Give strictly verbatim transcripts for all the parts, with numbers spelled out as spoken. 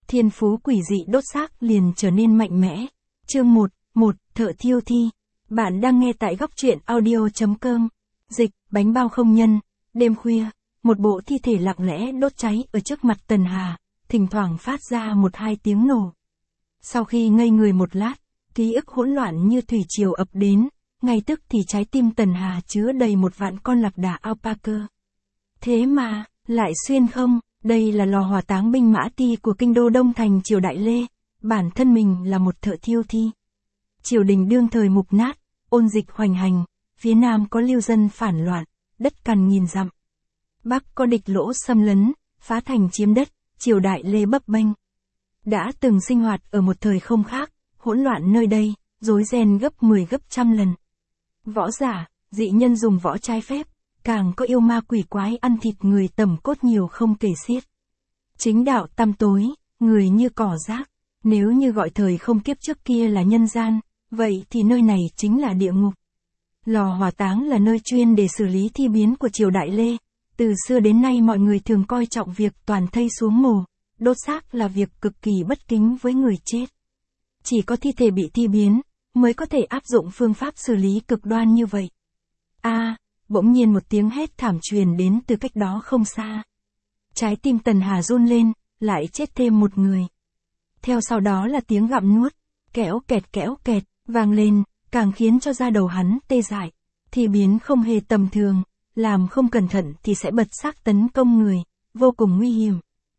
thiên phú quỷ dị đốt xác liền trở nên mạnh mẽ. Chương một, một, thợ thiêu thi. Bạn đang nghe tại góc truyện audio chấm com. Dịch, bánh bao không nhân. Đêm khuya, một bộ thi thể lặng lẽ đốt cháy ở trước mặt Tần Hà, thỉnh thoảng phát ra một hai tiếng nổ. Sau khi ngây người một lát, ký ức hỗn loạn như thủy triều ập đến, ngay tức thì trái tim Tần Hà chứa đầy một vạn con lạc đà alpaca. Thế mà, lại xuyên không, đây là lò hỏa táng binh mã ti của kinh đô Đông Thành triều Đại Lê, bản thân mình là một thợ thiêu thi. Triều đình đương thời mục nát, ôn dịch hoành hành, phía Nam có lưu dân phản loạn, đất cằn nghìn dặm. Bắc có địch lỗ xâm lấn, phá thành chiếm đất, triều Đại Lê bấp bênh. Đã từng sinh hoạt ở một thời không khác, hỗn loạn nơi đây, rối ren gấp mười gấp trăm lần. Võ giả, dị nhân dùng võ trái phép, càng có yêu ma quỷ quái ăn thịt người tẩm cốt nhiều không kể xiết. Chính đạo tăm tối, người như cỏ rác, nếu như gọi thời không kiếp trước kia là nhân gian, vậy thì nơi này chính là địa ngục. Lò hỏa táng là nơi chuyên để xử lý thi biến của triều Đại Lê, từ xưa đến nay mọi người thường coi trọng việc toàn thây xuống mồ, đốt xác là việc cực kỳ bất kính với người chết. Chỉ có thi thể bị thi biến, mới có thể áp dụng phương pháp xử lý cực đoan như vậy. A, à, bỗng nhiên một tiếng hét thảm truyền đến từ cách đó không xa. Trái tim Tần Hà run lên, lại chết thêm một người. Theo sau đó là tiếng gặm nuốt, kéo kẹt kéo kẹt, vang lên, càng khiến cho da đầu hắn tê dại. Thi biến không hề tầm thường, làm không cẩn thận thì sẽ bật xác tấn công người, vô cùng nguy hiểm.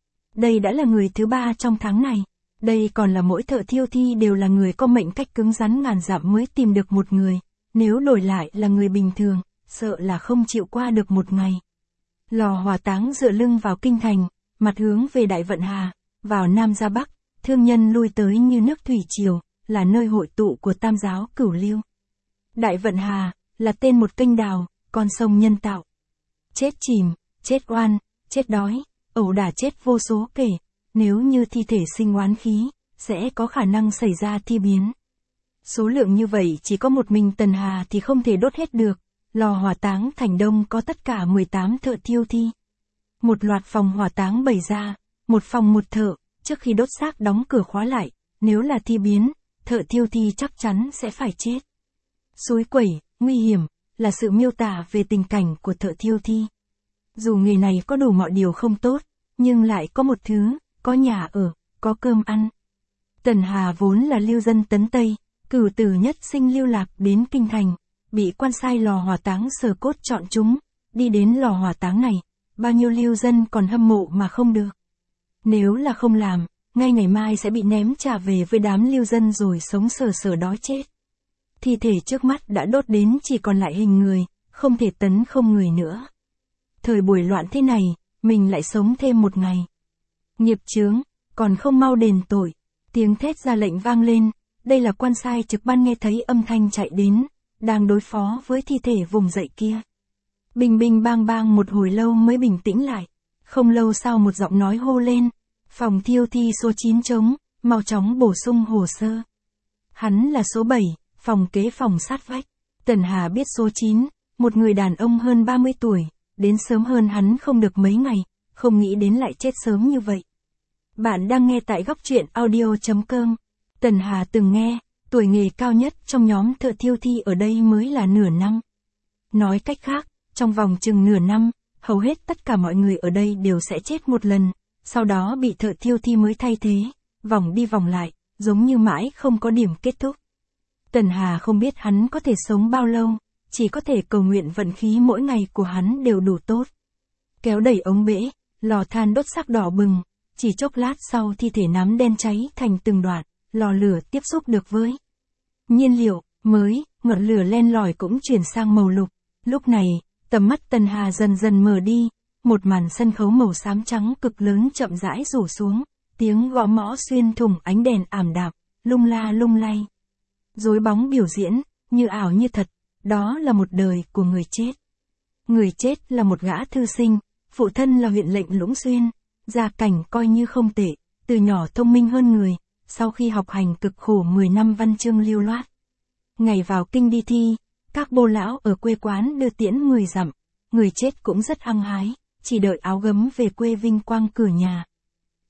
Đây đã là người thứ ba trong tháng này. Đây còn là mỗi thợ thiêu thi đều là người có mệnh cách cứng rắn ngàn dặm mới tìm được một người, nếu đổi lại là người bình thường, sợ là không chịu qua được một ngày. Lò hỏa táng dựa lưng vào kinh thành, mặt hướng về Đại Vận Hà, vào Nam ra Bắc, thương nhân lui tới như nước thủy triều, là nơi hội tụ của tam giáo cửu lưu. Đại Vận Hà, là tên một kênh đào, con sông nhân tạo. Chết chìm, chết oan, chết đói, ẩu đả chết vô số kể. Nếu như thi thể sinh oán khí, sẽ có khả năng xảy ra thi biến. Số lượng như vậy chỉ có một mình Tần Hà thì không thể đốt hết được. Lò hỏa táng Thành Đông có tất cả mười tám thợ thiêu thi. Một loạt phòng hỏa táng bày ra, một phòng một thợ, trước khi đốt xác đóng cửa khóa lại. Nếu là thi biến, thợ thiêu thi chắc chắn sẽ phải chết. Suối quẩy, nguy hiểm, là sự miêu tả về tình cảnh của thợ thiêu thi. Dù nghề này có đủ mọi điều không tốt, nhưng lại có một thứ, có nhà ở, có cơm ăn. Tần Hà vốn là lưu dân Tấn Tây, cửu tử nhất sinh lưu lạc đến kinh thành, bị quan sai lò hỏa táng Sở Cốt chọn chúng, đi đến lò hỏa táng này, bao nhiêu lưu dân còn hâm mộ mà không được. Nếu là không làm, ngay ngày mai sẽ bị ném trả về với đám lưu dân rồi sống sờ sờ đói chết. Thi thể trước mắt đã đốt đến chỉ còn lại hình người, không thể tấn không người nữa. Thời buổi loạn thế này, mình lại sống thêm một ngày. Nghiệp chướng, còn không mau đền tội. Tiếng thét ra lệnh vang lên, đây là quan sai trực ban nghe thấy âm thanh chạy đến, đang đối phó với thi thể vùng dậy kia. Bình bình bang bang một hồi lâu mới bình tĩnh lại. Không lâu sau một giọng nói hô lên, phòng thiêu thi số chín trống, mau chóng bổ sung hồ sơ. Hắn là số bảy, phòng kế phòng sát vách. Tần Hà biết số chín, một người đàn ông hơn ba mươi tuổi, đến sớm hơn hắn không được mấy ngày, không nghĩ đến lại chết sớm như vậy. Bạn đang nghe tại góc truyện audio chấm com. Tần Hà từng nghe, tuổi nghề cao nhất trong nhóm thợ thiêu thi ở đây mới là nửa năm. Nói cách khác, trong vòng chừng nửa năm, hầu hết tất cả mọi người ở đây đều sẽ chết một lần, sau đó bị thợ thiêu thi mới thay thế, vòng đi vòng lại, giống như mãi không có điểm kết thúc. Tần Hà không biết hắn có thể sống bao lâu, chỉ có thể cầu nguyện vận khí mỗi ngày của hắn đều đủ tốt. Kéo đẩy ống bể, lò than đốt xác đỏ bừng. Chỉ chốc lát sau thi thể nám đen cháy thành từng đoạn, lò lửa tiếp xúc được với nhiên liệu mới, ngọn lửa len lỏi cũng chuyển sang màu lục. Lúc này, tầm mắt Tần Hà dần dần mờ đi, một màn sân khấu màu xám trắng cực lớn chậm rãi rủ xuống, tiếng gõ mõ xuyên thủng ánh đèn ảm đạm, lung la lung lay. Rối bóng biểu diễn, như ảo như thật, đó là một đời của người chết. Người chết là một gã thư sinh, phụ thân là huyện lệnh Lũng Xuyên. Gia cảnh coi như không tệ, từ nhỏ thông minh hơn người, sau khi học hành cực khổ mười năm văn chương lưu loát. Ngày vào kinh đi thi, các bô lão ở quê quán đưa tiễn mười dặm, người chết cũng rất hăng hái, chỉ đợi áo gấm về quê vinh quang cửa nhà.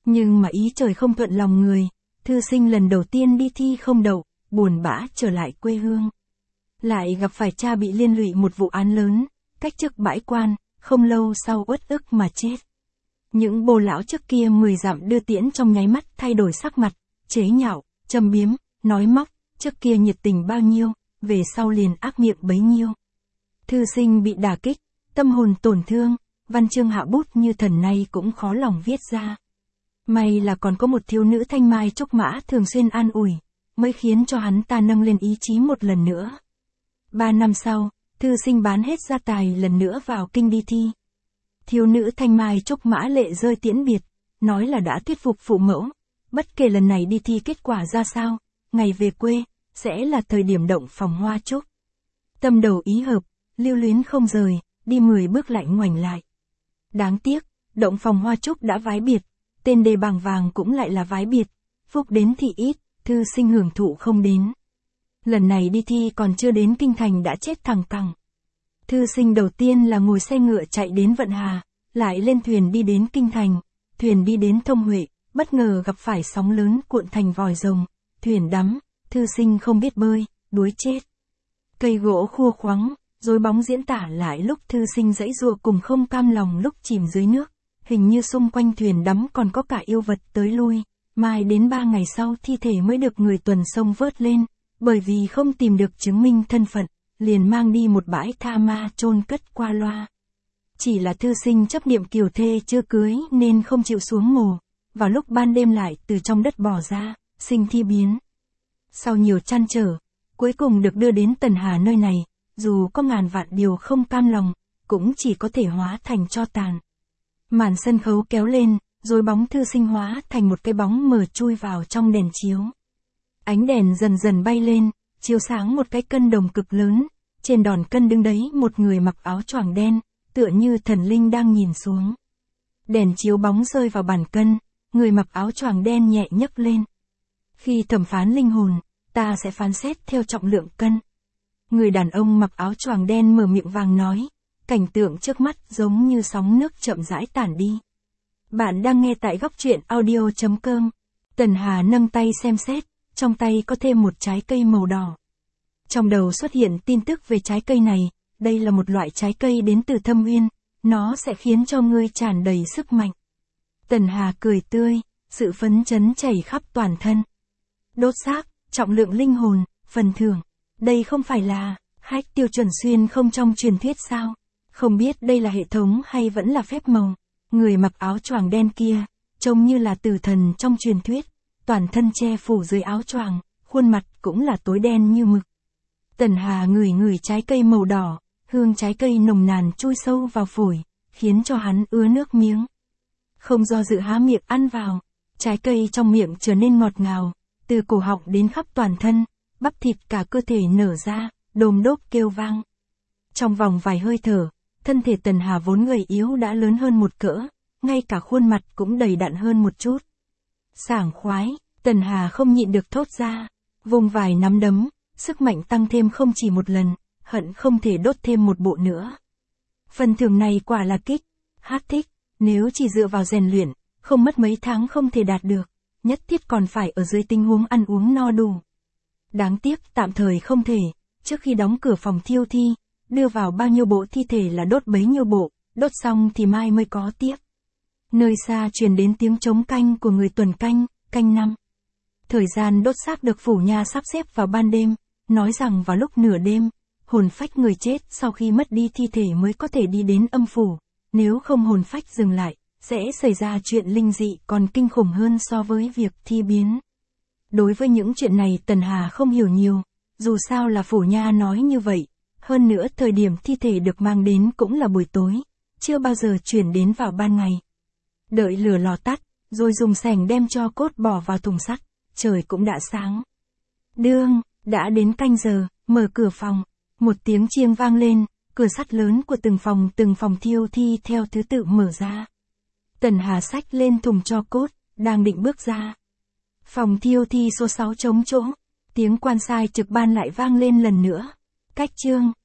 Nhưng mà ý trời không thuận lòng người, thư sinh lần đầu tiên đi thi không đậu, buồn bã trở lại quê hương. Lại gặp phải cha bị liên lụy một vụ án lớn, cách chức bãi quan, không lâu sau uất ức mà chết. Những bồ lão trước kia mười dặm đưa tiễn trong nháy mắt thay đổi sắc mặt, chế nhạo, châm biếm, nói móc, trước kia nhiệt tình bao nhiêu, về sau liền ác miệng bấy nhiêu. Thư sinh bị đả kích, tâm hồn tổn thương, văn chương hạ bút như thần này cũng khó lòng viết ra. May là còn có một thiếu nữ thanh mai trúc mã thường xuyên an ủi, mới khiến cho hắn ta nâng lên ý chí một lần nữa. Ba năm sau, thư sinh bán hết gia tài lần nữa vào kinh đi thi. Thiếu nữ thanh mai trúc mã lệ rơi tiễn biệt, nói là đã thuyết phục phụ mẫu, bất kể lần này đi thi kết quả ra sao, ngày về quê, sẽ là thời điểm động phòng hoa trúc. Tâm đầu ý hợp, lưu luyến không rời, đi mười bước lại ngoảnh lại. Đáng tiếc, động phòng hoa trúc đã vái biệt, tên đề bảng vàng cũng lại là vái biệt, phúc đến thì ít, thư sinh hưởng thụ không đến. Lần này đi thi còn chưa đến kinh thành đã chết thằng cẳng. Thư sinh đầu tiên là ngồi xe ngựa chạy đến Vận Hà, lại lên thuyền đi đến kinh thành, thuyền đi đến Thông Huệ, bất ngờ gặp phải sóng lớn cuộn thành vòi rồng, thuyền đắm, thư sinh không biết bơi, đuối chết. Cây gỗ khua khoắng, rối bóng diễn tả lại lúc thư sinh giãy giụa cùng không cam lòng lúc chìm dưới nước, hình như xung quanh thuyền đắm còn có cả yêu vật tới lui, mai đến ba ngày sau thi thể mới được người tuần sông vớt lên, bởi vì không tìm được chứng minh thân phận, liền mang đi một bãi tha ma chôn cất qua loa. Chỉ là thư sinh chấp niệm kiều thê chưa cưới nên không chịu xuống mồ, vào lúc ban đêm lại từ trong đất bò ra, sinh thi biến. Sau nhiều trăn trở, cuối cùng được đưa đến Tần Hà nơi này, dù có ngàn vạn điều không cam lòng, cũng chỉ có thể hóa thành tro tàn. Màn sân khấu kéo lên, rồi bóng thư sinh hóa thành một cái bóng mờ chui vào trong đèn chiếu. Ánh đèn dần dần bay lên, chiếu sáng một cái cân đồng cực lớn, trên đòn cân đứng đấy một người mặc áo choàng đen, tựa như thần linh đang nhìn xuống. Đèn chiếu bóng rơi vào bàn cân, người mặc áo choàng đen nhẹ nhấc lên. Khi thẩm phán linh hồn, ta sẽ phán xét theo trọng lượng cân. Người đàn ông mặc áo choàng đen mở miệng vàng nói, cảnh tượng trước mắt giống như sóng nước chậm rãi tản đi. Bạn đang nghe tại góc truyện audio chấm com. Tần Hà nâng tay xem xét, trong tay có thêm một trái cây màu đỏ. Trong đầu xuất hiện tin tức về trái cây này, đây là một loại trái cây đến từ thâm uyên, nó sẽ khiến cho ngươi tràn đầy sức mạnh. Tần Hà cười tươi, sự phấn chấn chảy khắp toàn thân. Đốt xác, trọng lượng linh hồn, phần thưởng. Đây không phải là hack tiêu chuẩn xuyên không trong truyền thuyết sao? Không biết đây là hệ thống hay vẫn là phép màu. Người mặc áo choàng đen kia, trông như là tử thần trong truyền thuyết, toàn thân che phủ dưới áo choàng, khuôn mặt cũng là tối đen như mực. Tần Hà ngửi ngửi trái cây màu đỏ, hương trái cây nồng nàn chui sâu vào phổi, khiến cho hắn ứa nước miếng. Không do dự há miệng ăn vào, trái cây trong miệng trở nên ngọt ngào, từ cổ họng đến khắp toàn thân, bắp thịt cả cơ thể nở ra, đôm đốp kêu vang. Trong vòng vài hơi thở, thân thể Tần Hà vốn gầy yếu đã lớn hơn một cỡ, ngay cả khuôn mặt cũng đầy đặn hơn một chút. Sảng khoái, Tần Hà không nhịn được thốt ra, vùng vài nắm đấm, sức mạnh tăng thêm không chỉ một lần, hận không thể đốt thêm một bộ nữa. Phần thưởng này quả là kích, hát thích, nếu chỉ dựa vào rèn luyện, không mất mấy tháng không thể đạt được, nhất thiết còn phải ở dưới tình huống ăn uống no đủ. Đáng tiếc tạm thời không thể, trước khi đóng cửa phòng thiêu thi, đưa vào bao nhiêu bộ thi thể là đốt bấy nhiêu bộ, đốt xong thì mai mới có tiếp. Nơi xa truyền đến tiếng trống canh của người tuần canh, canh năm. Thời gian đốt xác được phủ nha sắp xếp vào ban đêm, nói rằng vào lúc nửa đêm, hồn phách người chết sau khi mất đi thi thể mới có thể đi đến âm phủ, nếu không hồn phách dừng lại, sẽ xảy ra chuyện linh dị còn kinh khủng hơn so với việc thi biến. Đối với những chuyện này Tần Hà không hiểu nhiều, dù sao là phủ nha nói như vậy, hơn nữa thời điểm thi thể được mang đến cũng là buổi tối, chưa bao giờ chuyển đến vào ban ngày. Đợi lửa lò tắt, rồi dùng xẻng đem cho cốt bỏ vào thùng sắt, trời cũng đã sáng. Đương, đã đến canh giờ, mở cửa phòng, một tiếng chiêng vang lên, cửa sắt lớn của từng phòng từng phòng thiêu thi theo thứ tự mở ra. Tần Hà xách lên thùng cho cốt, đang định bước ra. Phòng thiêu thi số sáu trống chỗ, tiếng quan sai trực ban lại vang lên lần nữa. Cách chương,